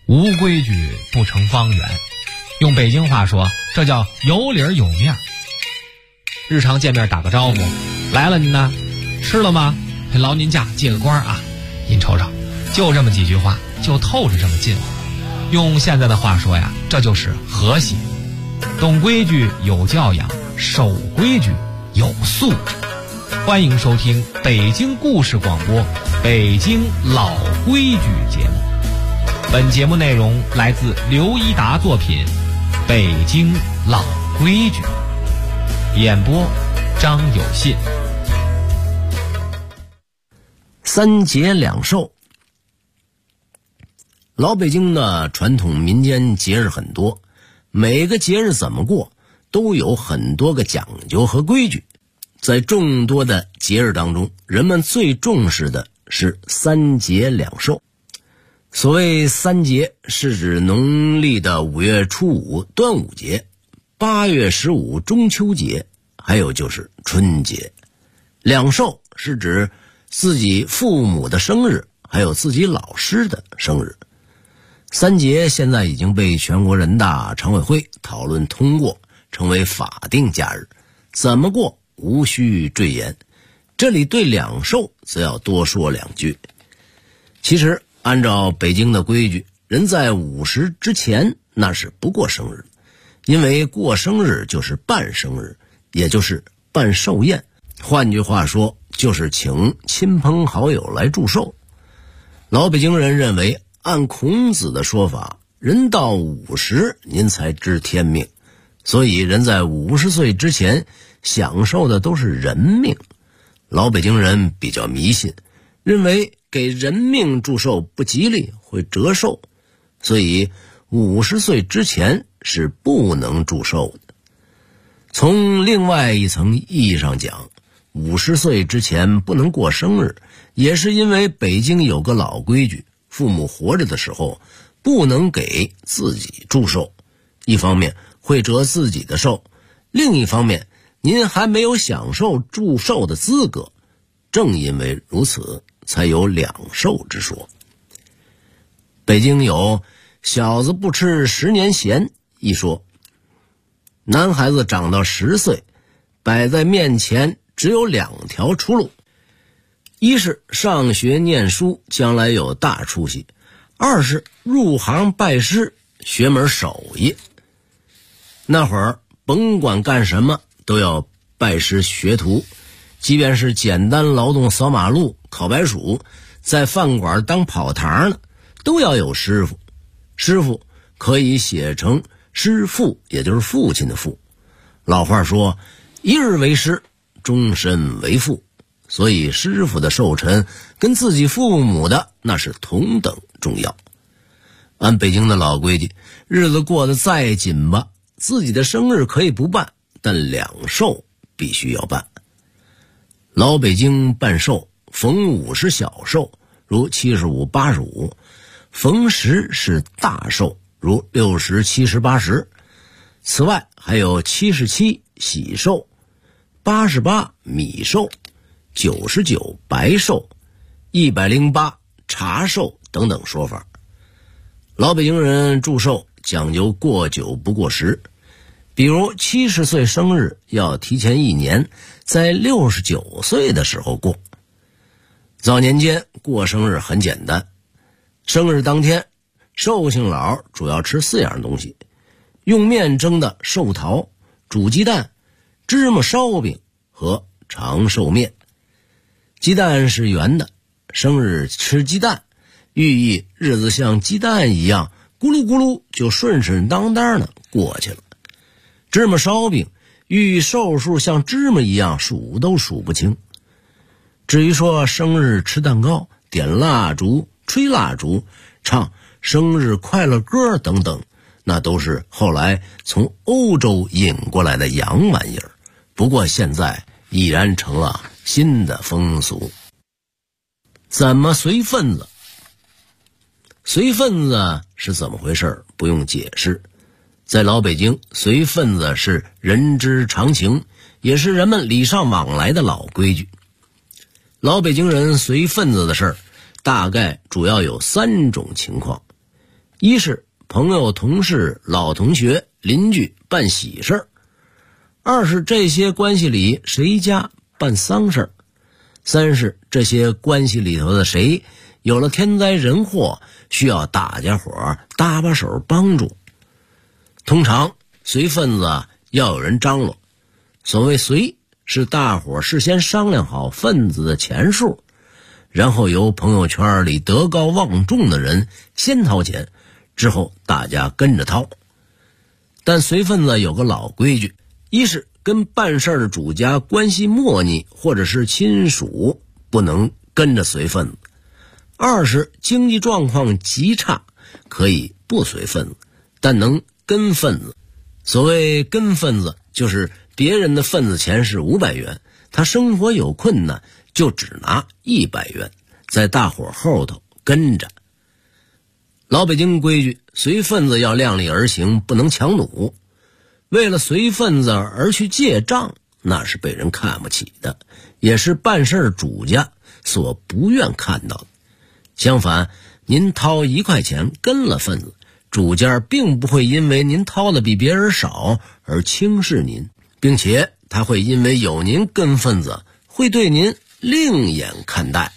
无规矩不成方圆。用北京话说，这叫有理有面。日常见面打个招呼，来了您呢，吃了吗？劳您驾，借个光啊，您瞅瞅，就这么几句话，就透着这么近乎。用现在的话说呀，这就是和谐。懂规矩有教养，守规矩有素质。欢迎收听北京故事广播《北京老规矩》节目。本节目内容来自刘一达作品《北京老规矩》，演播张有信。 三节两寿。老北京的传统民间节日很多，每个节日怎么过都有很多个讲究和规矩。在众多的节日当中，人们最重视的是三节两寿。所谓三节，是指农历的5月初5端午节、8月15中秋节，还有就是春节。两寿是指自己父母的生日，还有自己老师的生日。三节现在已经被全国人大常委会讨论通过，成为法定假日，怎么过无需赘言。这里对两寿则要多说两句。其实按照北京的规矩，人在50之前那是不过生日，因为过生日就是办生日，也就是办寿宴。换句话说，就是请亲朋好友来祝寿。老北京人认为，按孔子的说法，人到50您才知天命，所以人在50岁之前享受的都是人命。老北京人比较迷信，认为给人命祝寿不吉利，会折寿，所以50岁之前是不能祝寿的。从另外一层意义上讲，50岁之前不能过生日，也是因为北京有个老规矩，父母活着的时候不能给自己祝寿，一方面会折自己的寿，另一方面您还没有享受祝寿的资格，正因为如此，才有两寿之说。北京有小子不吃10年咸一说，男孩子长到10岁，摆在面前只有2条出路，一是上学念书，将来有大出息；二是入行拜师，学门手艺。那会儿甭管干什么都要拜师学徒，即便是简单劳动扫马路、烤白薯，在饭馆当跑堂呢，都要有师傅。师傅可以写成师父，也就是父亲的父。老话说，一日为师，终身为父。所以师傅的寿辰跟自己父母的那是同等重要。按北京的老规矩，日子过得再紧吧，自己的生日可以不办，但两寿必须要办。老北京办寿，逢5是小寿，如75、85；逢10是大寿，如60、70、80。此外还有77喜寿、88米寿、99白寿、108茶寿等等说法。老北京人祝寿讲究过久不过时，比如70岁生日要提前1年，在69岁的时候过。早年间过生日很简单，生日当天寿星佬主要吃4样东西：用面蒸的寿桃、煮鸡蛋、芝麻烧饼和长寿面。鸡蛋是圆的，生日吃鸡蛋，寓意日子像鸡蛋一样咕噜咕噜就顺顺当当的过去了。芝麻烧饼寓意寿数像芝麻一样数都数不清。至于说生日吃蛋糕、点蜡烛、吹蜡烛、唱生日快乐歌等等，那都是后来从欧洲引过来的洋玩意儿，不过现在已然成了新的风俗。怎么随份子？随份子是怎么回事？不用解释。在老北京，随份子是人之常情，也是人们礼尚往来的老规矩。老北京人随份子的事儿，大概主要有3种情况。 一是朋友、同事、老同学、邻居办喜事儿；二是这些关系里谁家办丧事儿；三是这些关系里头的谁有了天灾人祸，需要大家伙搭把手帮助。通常随份子要有人张罗，所谓随是大伙事先商量好份子的钱数，然后由朋友圈里德高望重的人先掏钱，之后大家跟着掏。但随份子有个老规矩，一是跟办事的主家关系莫逆或者是亲属不能跟着随份子；二是经济状况极差可以不随份子，但能跟份子。所谓跟份子，就是别人的份子钱是500元，他生活有困难就只拿100元，在大伙后头跟着。老北京规矩，随份子要量力而行，不能强弩。为了随份子而去借账，那是被人看不起的，也是办事主家所不愿看到的。相反，您掏1块钱跟了份子，主家并不会因为您掏的比别人少而轻视您，并且他会因为有您跟份子，会对您另眼看待。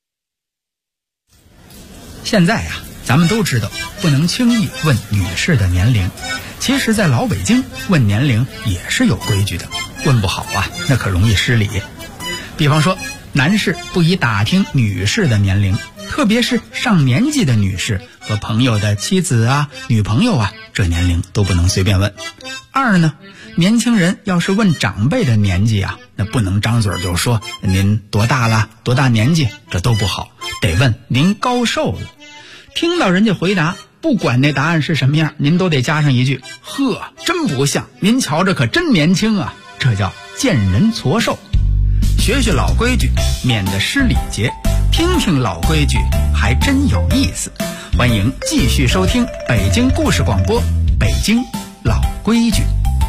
现在呀，咱们都知道不能轻易问女士的年龄，其实在老北京问年龄也是有规矩的，问不好啊，那可容易失礼。比方说，男士不宜打听女士的年龄，特别是上年纪的女士和朋友的妻子啊、女朋友啊，这年龄都不能随便问。二呢，年轻人要是问长辈的年纪啊，那不能张嘴就说您多大了、多大年纪，这都不好，得问您高寿了。听到人家回答，不管那答案是什么样，您都得加上一句：呵，真不像，您瞧着可真年轻啊。这叫见人矬寿。学学老规矩，免得失礼节，听听老规矩还真有意思。欢迎继续收听北京故事广播，北京老规矩。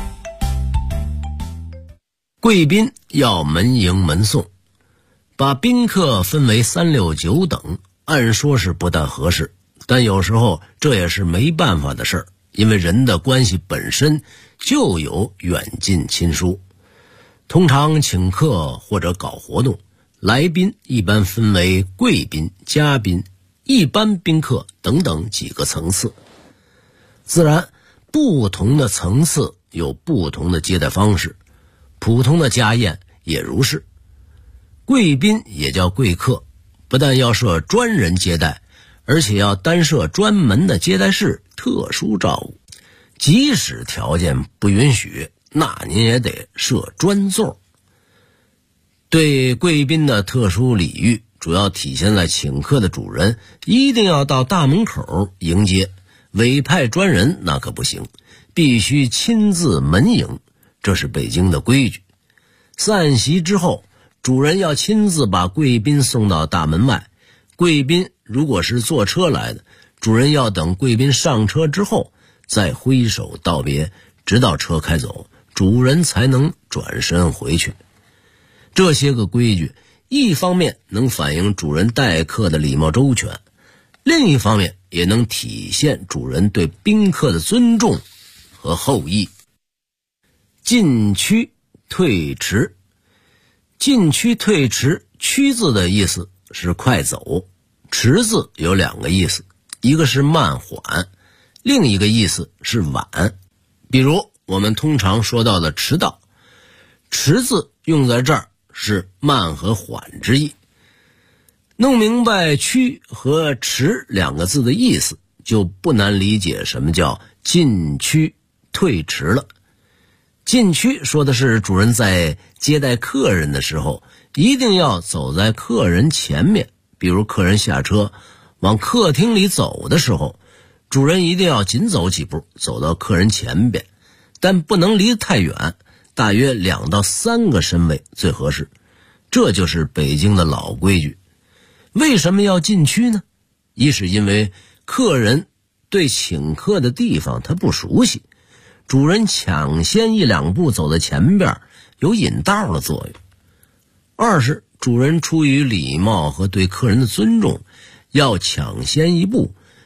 贵宾要门迎门送，把宾客分为3、6、9等，按说是不大合适，但有时候这也是没办法的事儿，因为人的关系本身就有远近亲疏。通常请客或者搞活动，来宾一般分为贵宾、嘉宾、一般宾客等等几个层次。自然，不同的层次有不同的接待方式，普通的家宴也如是。贵宾也叫贵客，不但要设专人接待，而且要单设专门的接待室，特殊照顾。即使条件不允许，那您也得设专座。对贵宾的特殊礼遇，主要体现在请客的主人一定要到大门口迎接，委派专人那可不行，必须亲自门迎，这是北京的规矩。散席之后，主人要亲自把贵宾送到大门外，贵宾如果是坐车来的，主人要等贵宾上车之后再挥手道别，直到车开走，主人才能转身回去。这些个规矩，一方面能反映主人待客的礼貌周全，另一方面也能体现主人对宾客的尊重和厚意。进趋退迟，进趋退迟，趋字的意思是快走，迟字有2个意思，一个是慢缓，另一个意思是晚。比如我们通常说到的迟到，迟字用在这儿是慢和缓之意。弄明白趋和迟2个字的意思，就不难理解什么叫进趋退迟了。进趋说的是主人在接待客人的时候，一定要走在客人前面，比如客人下车往客厅里走的时候，主人一定要紧走几步，走到客人前边，但不能离得太远，大约2到3个身位最合适。这就是北京的老规矩。为什么要进趋呢？一是因为客人对请客的地方他不熟悉，主人抢先1、2步走在前边，有引道的作用。二是主人出于礼貌和对客人的尊重，要抢先一步，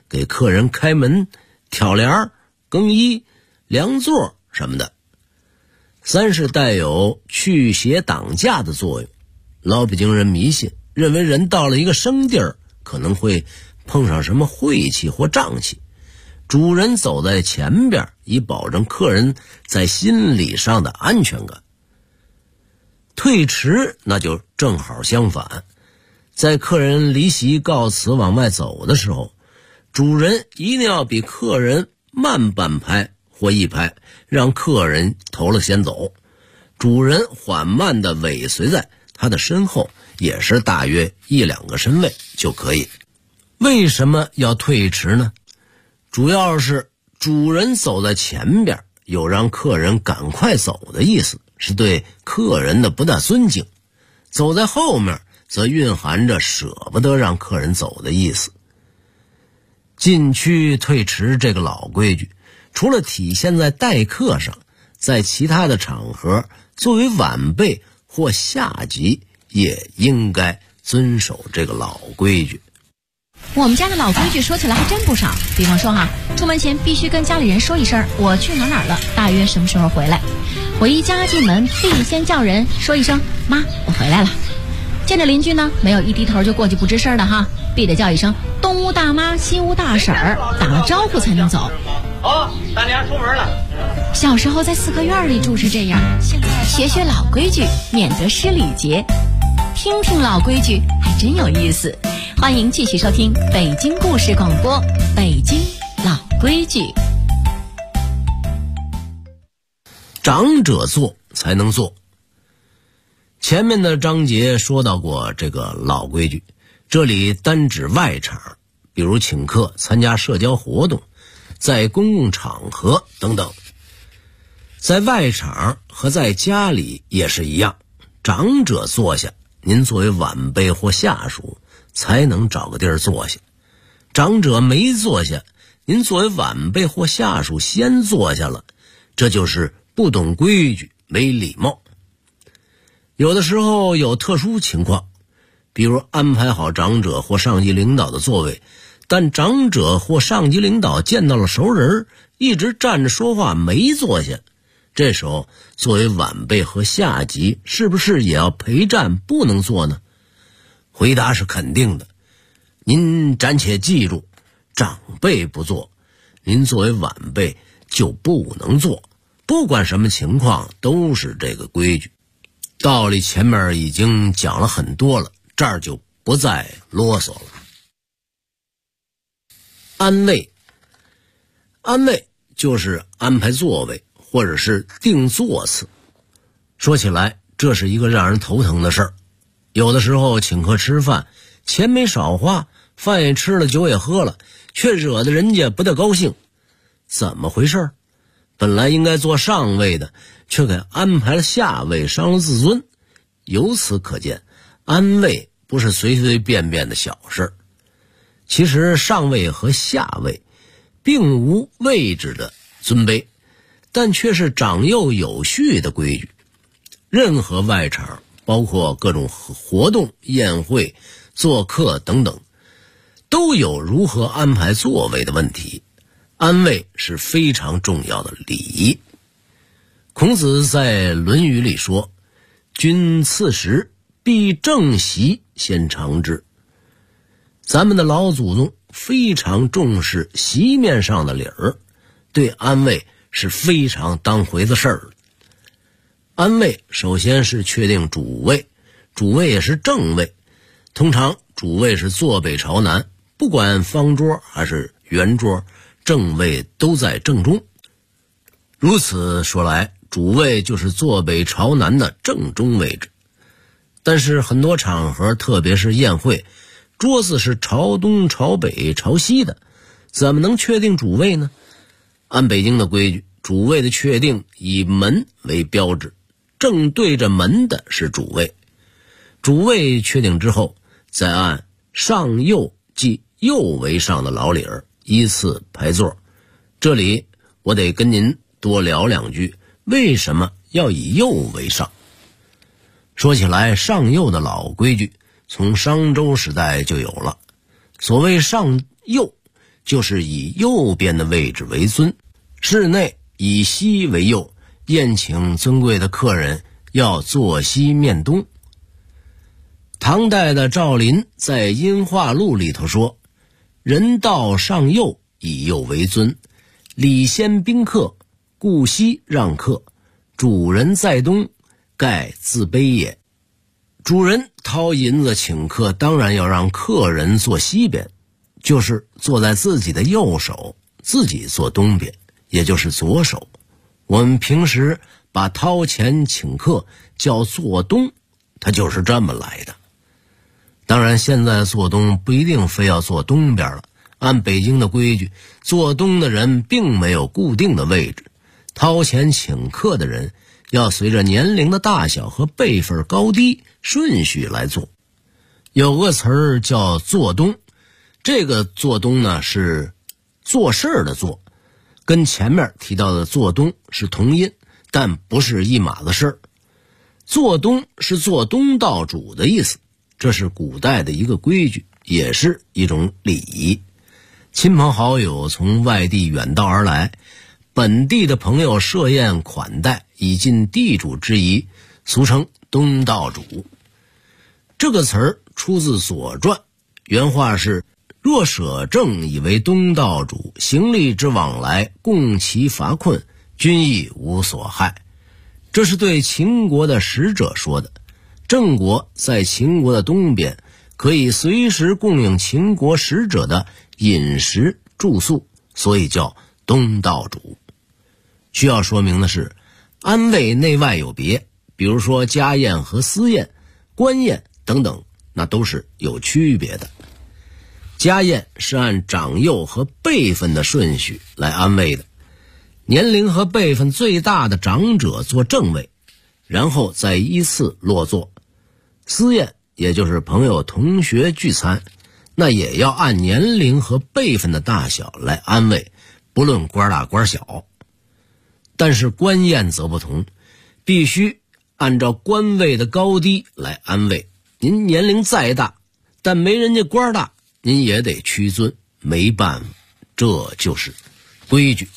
给客人开门、挑帘、更衣、量座什么的。三是带有驱邪挡驾的作用。老北京人迷信，认为人到了一个生地儿，可能会碰上什么晦气或瘴气，主人走在前边，以保证客人在心理上的安全感。退迟那就正好相反，在客人离席告辞往外走的时候，主人一定要比客人慢半拍或一拍，让客人头了先走，主人缓慢地尾随在他的身后，也是大约1-2个身位就可以。为什么要退迟呢？主要是主人走在前边，有让客人赶快走的意思，是对客人的不大尊敬；走在后面则蕴含着舍不得让客人走的意思。进区退迟这个老规矩，除了体现在待客上，在其他的场合，作为晚辈或下级也应该遵守这个老规矩。 我们家的老规矩说起来还真不少，比方说出门前必须跟家里人说一声我去哪儿了，大约什么时候回来。回家进门必先叫人说一声妈，我回来了。见着邻居呢，没有一低头就过去不吱声的必得叫一声东屋大妈西屋大婶儿，打了招呼才能走。 大娘出门了。 小时候在四合院里住是这样，现在学学老规矩，免得失礼节。听听老规矩还真有意思。欢迎继续收听北京故事广播，北京老规矩。 长者做才能做。前面的章节说到过这个老规矩，这里单指外场，比如请客、参加社交活动、在公共场合等等。在外场和在家里也是一样，长者坐下，您作为晚辈或下属才能找个地儿坐下。长者没坐下，您作为晚辈或下属先坐下了，这就是不懂规矩，没礼貌。有的时候有特殊情况，比如安排好长者或上级领导的座位，但长者或上级领导见到了熟人，一直站着说话没坐下，这时候作为晚辈和下级是不是也要陪站不能坐呢？回答是肯定的。您暂且记住，长辈不坐，您作为晚辈就不能坐，不管什么情况都是这个规矩。道理前面已经讲了很多了，这儿就不再啰嗦了。安位，安位就是安排座位或者是定座次。说起来，这是一个让人头疼的事儿。有的时候请客吃饭，钱没少花，饭也吃了，酒也喝了，却惹得人家不大高兴。怎么回事？本来应该坐上位的，却给安排了下位，伤了自尊。由此可见，安位不是随随便便的小事。其实上位和下位并无位置的尊卑，但却是长幼有序的规矩。任何外场，包括各种活动、宴会、做客等等，都有如何安排座位的问题。安位是非常重要的礼仪。孔子在《论语》里说：“君次时，必正席先尝之。”咱们的老祖宗非常重视席面上的理儿，对安位是非常当回的事儿。安位首先是确定主位，主位也是正位。通常主位是坐北朝南，不管方桌还是圆桌，正位都在正中。如此说来，主位就是坐北朝南的正中位置。但是很多场合，特别是宴会，桌子是朝东、朝北、朝西的，怎么能确定主位呢？按北京的规矩，主位的确定以门为标志，正对着门的是主位。主位确定之后，再按上右即右为上的老理儿依次排座。这里我得跟您多聊两句，为什么要以右为上？说起来，上右的老规矩从商周时代就有了。所谓上右， 就是以右边的位置为尊，室内以西为右，宴请尊贵的客人要坐西面东。唐代的赵林在《音画录》里头说，人道上右，以右为尊，礼先宾客，故西让客，主人在东，盖自卑也。主人掏银子请客，当然要让客人坐西边，就是坐在自己的右手，自己坐东边，也就是左手。我们平时把掏钱请客叫坐东，它就是这么来的。当然现在坐东不一定非要坐东边了，按北京的规矩，坐东的人并没有固定的位置，掏钱请客的人要随着年龄的大小和辈分高低顺序来做。有个词儿叫做东，这个做东呢是做事儿的做，跟前面提到的做东是同音，但不是一码子事儿。做东是做东道主的意思，这是古代的一个规矩，也是一种礼仪。亲朋好友从外地远道而来，本地的朋友设宴款待，以尽地主之谊，俗称东道主。这个词儿出自《左传》，原话是：若舍正以为东道主，行吏之往来，共其乏困，均亦无所害。这是对秦国的使者说的。郑国在秦国的东边，可以随时供应秦国使者的饮食住宿，所以叫东道主。需要说明的是，安慰内外有别，比如说家宴和私宴、官宴等等，那都是有区别的。家宴是按长幼和辈分的顺序来安慰的，年龄和辈分最大的长者坐正位，然后再依次落座。私宴也就是朋友同学聚餐，那也要按年龄和辈分的大小来安慰，不论官大官小。但是官宴则不同，必须按照官位的高低来安慰。您年龄再大，但没人家官大，您也得屈尊，没办法，这就是规矩。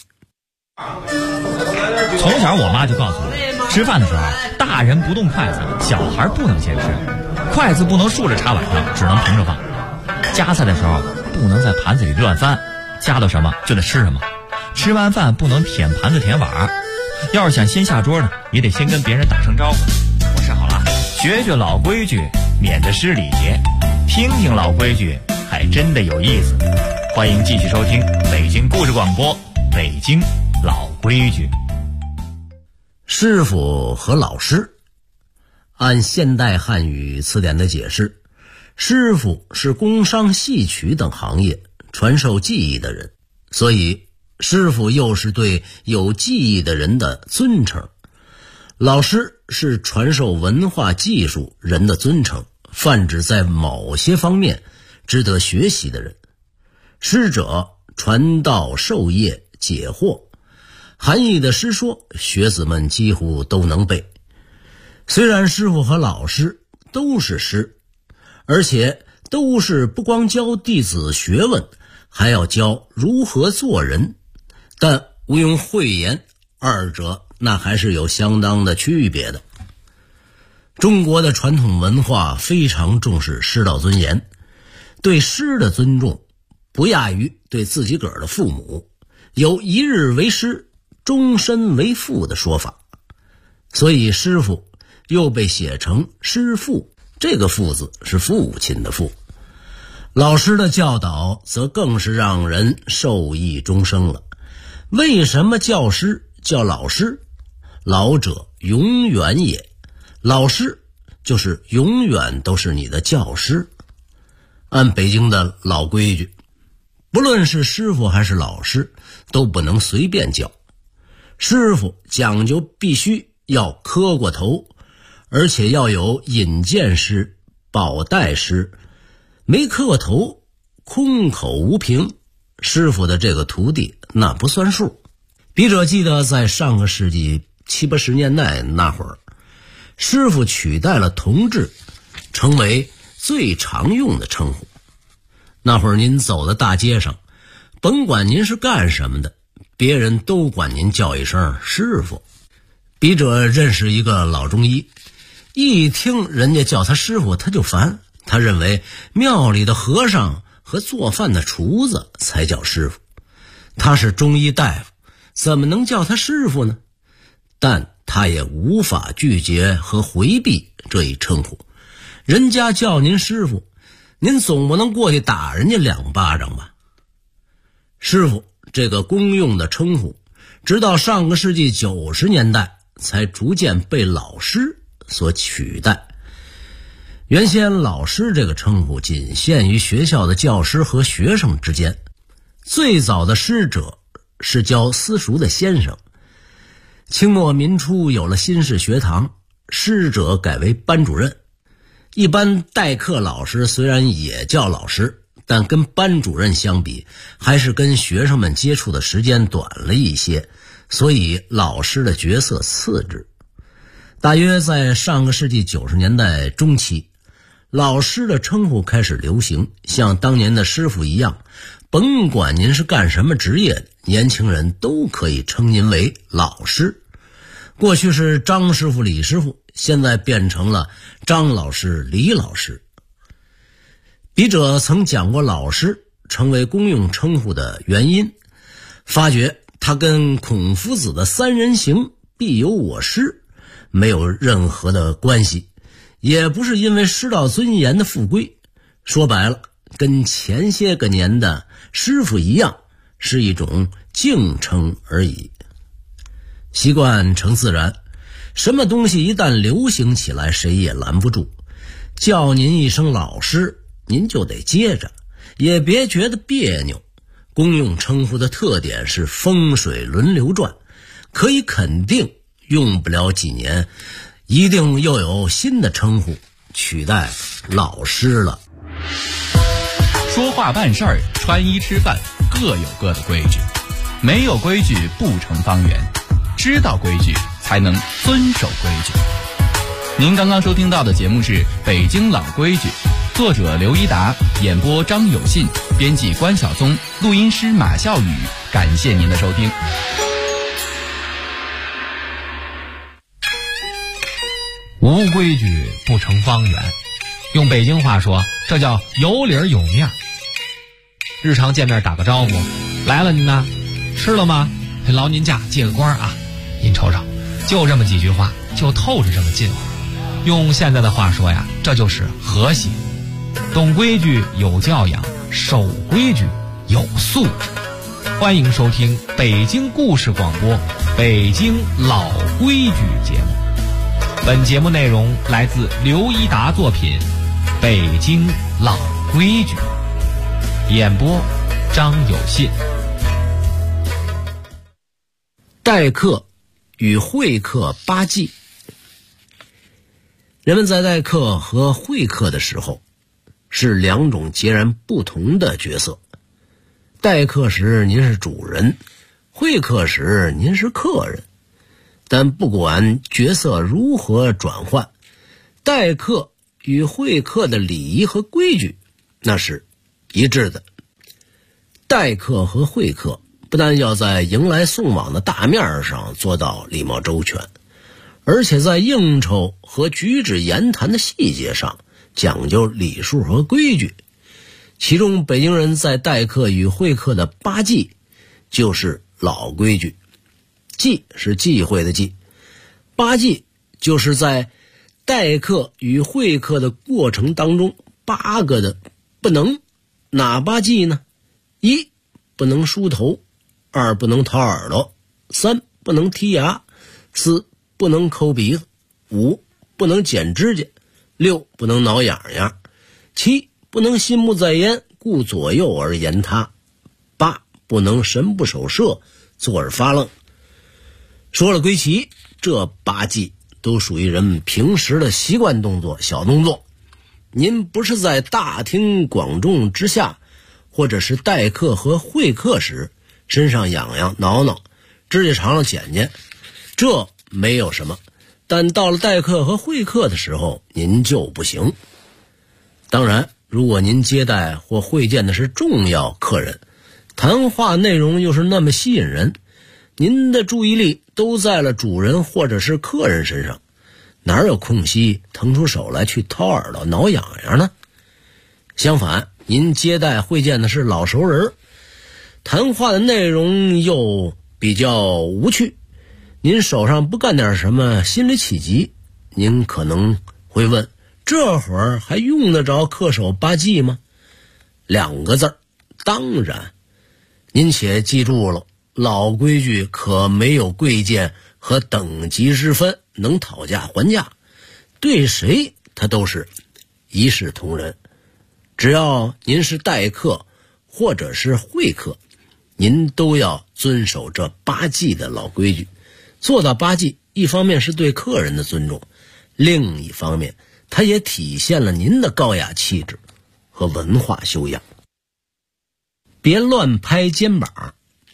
从小我妈就告诉我，吃饭的时候大人不动筷子，小孩不能先吃，筷子不能竖着插碗上，只能平着放。夹菜的时候不能在盘子里乱翻，夹到什么就得吃什么。吃完饭不能舔盘子舔碗，要是想先下桌呢，也得先跟别人打声招呼。我吃好了，学学老规矩，免得失礼节。听听老规矩，还真的有意思。欢迎继续收听北京故事广播，北京老规矩。 师傅和老师，按现代汉语词典的解释，师傅是工商戏曲等行业传授技艺的人，所以师傅又是对有技艺的人的尊称。老师是传授文化技术人的尊称，泛指在某些方面值得学习的人。师者，传道授业解惑，含义的诗说，学子们几乎都能背。虽然师傅和老师都是师，而且都是不光教弟子学问，还要教如何做人，但毋庸讳言，二者那还是有相当的区别的。中国的传统文化非常重视师道尊严，对师的尊重不亚于对自己个儿的父母，有一日为师，终身为父的说法。所以师傅又被写成师父，这个父字是父亲的父。老师的教导则更是让人受益终生了。为什么教师叫老师？老者永远也，老师就是永远都是你的教师。按北京的老规矩，不论是师傅还是老师，都不能随便叫。师傅讲究必须要磕过头，而且要有引荐师、保带师，没磕过头，空口无凭，师傅的这个徒弟那不算数。笔者记得在上个世纪70、80年代那会儿，师傅取代了同志，成为最常用的称呼。那会儿您走在大街上， 甭管您是干什么的，别人都管您叫一声师傅。笔者认识一个老中医，一听人家叫他师傅他就烦，他认为庙里的和尚和做饭的厨子才叫师傅，他是中医大夫，怎么能叫他师傅呢？但他也无法拒绝和回避这一称呼，人家叫您师傅，您总不能过去打人家2巴掌吧。师傅这个公用的称呼，直到上个世纪90年代才逐渐被老师所取代。原先老师这个称呼仅限于学校的教师和学生之间，最早的师者是教私塾的先生。清末民初有了新式学堂，师者改为班主任。一般代课老师虽然也叫老师，但跟班主任相比，还是跟学生们接触的时间短了一些，所以老师的角色次之。大约在上个世纪90年代中期，老师的称呼开始流行，像当年的师傅一样，甭管您是干什么职业的，年轻人都可以称您为老师。过去是张师傅、李师傅，现在变成了张老师、李老师。笔者曾讲过老师成为公用称呼的原因，发觉他跟孔夫子的3人行必有我师没有任何的关系，也不是因为师道尊严的复归，说白了跟前些个年的师傅一样，是一种敬称而已。习惯成自然，什么东西一旦流行起来，谁也拦不住。叫您一声老师，您就得接着，也别觉得别扭。公用称呼的特点是风水轮流转，可以肯定用不了几年，一定又有新的称呼取代老师了。 说话办事儿，穿衣吃饭，各有各的规矩，没有规矩不成方圆，知道规矩才能遵守规矩。您刚刚收听到的节目是《北京老规矩》，作者刘一达，演播张有信，编辑关晓松，录音师马笑宇。感谢您的收听。 无规矩不成方圆，用北京话说，这叫有理有面。日常见面打个招呼，来了您呢，吃了吗？劳您驾，借个光啊！您瞅瞅，就这么几句话，就透着这么近。用现在的话说呀，这就是和谐。懂规矩有教养，守规矩有素质。欢迎收听北京故事广播《北京老规矩》节目。本节目内容来自刘一达作品《北京老规矩》，演播张有信。 代课与会客8忌。人们在代课和会客的时候是2种截然不同的角色。代课时您是主人，会客时您是客人。但不管角色如何转换，代课与会客的礼仪和规矩那是一致的。代课和会客不但要在迎来送往的大面上做到礼貌周全，而且在应酬和举止言谈的细节上讲究礼数和规矩。其中北京人在代课与会客的8忌就是老规矩。忌是忌讳的忌，8忌就是在代课与会客的过程当中8个的不能。哪8忌呢？1不能梳头，2不能掏耳朵，3不能剔牙，4不能抠鼻子，5不能剪指甲，6不能挠痒痒，7不能心不在焉，顾左右而言他，8不能神不守舍，坐而发愣。说了归齐，这8忌都属于人们平时的习惯动作、小动作。您不是在大庭广众之下，或者是代课和会客时身上痒痒挠挠，指甲长了剪剪，这没有什么。但到了代课和会客的时候，您就不行。当然，如果您接待或会见的是重要客人， 谈话内容又是那么吸引人，您的注意力都在了主人或者是客人身上，哪有空隙腾出手来去掏耳朵挠痒痒呢？相反，您接待会见的是老熟人，谈话的内容又比较无趣，您手上不干点什么心里起急，您可能会问，这会儿还用得着恪守八忌吗？2个字，当然。您且记住了，老规矩可没有贵贱和等级之分，能讨价还价，对谁他都是一视同仁。只要您是待客或者是会客，您都要遵守这8忌的老规矩。做到8忌，一方面是对客人的尊重，另一方面它也体现了您的高雅气质和文化修养。别乱拍肩膀。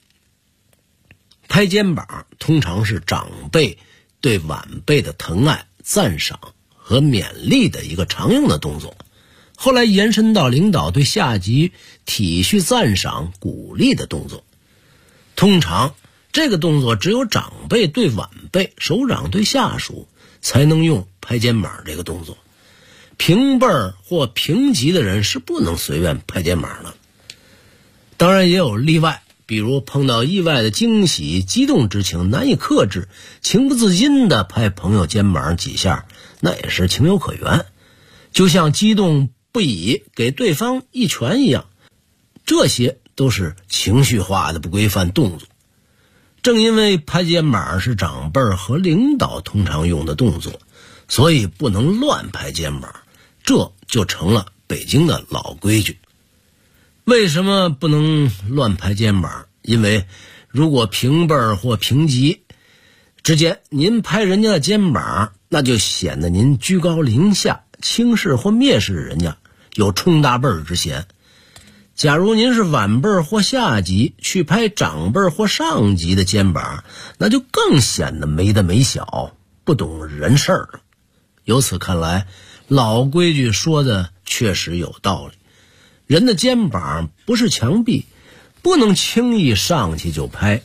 拍肩膀通常是长辈对晚辈的疼爱、赞赏和勉励的一个常用的动作，后来延伸到领导对下级体恤、赞赏、鼓励的动作。通常这个动作只有长辈对晚辈、首长对下属才能用拍肩膀这个动作，平辈或平级的人是不能随便拍肩膀的。当然也有例外，比如碰到意外的惊喜、激动之情难以克制，情不自禁地拍朋友肩膀几下，那也是情有可原，就像激动不已给对方一拳一样，这些都是情绪化的不规范动作。正因为拍肩膀是长辈和领导通常用的动作，所以不能乱拍肩膀，这就成了北京的老规矩。为什么不能乱拍肩膀？因为如果平辈或平级之间您拍人家的肩膀，那就显得您居高临下，轻视或蔑视人家，有冲大辈之嫌。假如您是晚辈或下级去拍长辈或上级的肩膀，那就更显得没大没小，不懂人事了。由此看来，老规矩说的确实有道理。人的肩膀不是墙壁，不能轻易上去就拍。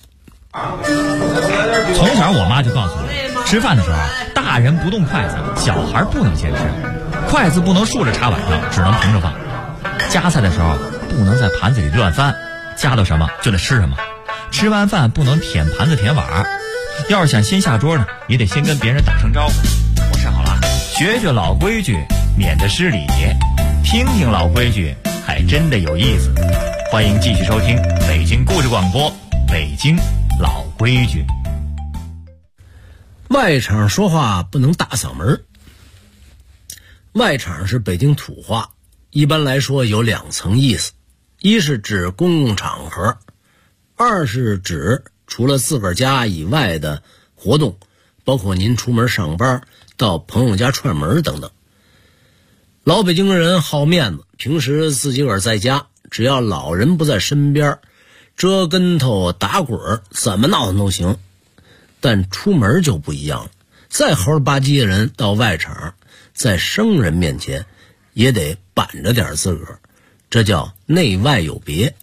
从小我妈就告诉我，吃饭的时候大人不动筷子，小孩不能先吃，筷子不能竖着插碗上，只能平着放。夹菜的时候不能在盘子里乱翻，夹到什么就得吃什么。吃完饭不能舔盘子舔碗，要是想先下桌呢，也得先跟别人打声招呼。我吃好了，学学老规矩，免得失礼。听听老规矩，还真的有意思。欢迎继续收听北京故事广播，北京老规矩。 外场说话不能大嗓门。外场是北京土话，一般来说有2层意思，一是指公共场合，二是指除了自个儿家以外的活动，包括您出门上班、到朋友家串门等等。老北京人好面子，平时自己个儿在家，只要老人不在身边，折跟头打滚怎么闹都行。但出门就不一样了，再猴吧唧的人到外场，在生人面前也得板着点自个儿，这叫内外有别。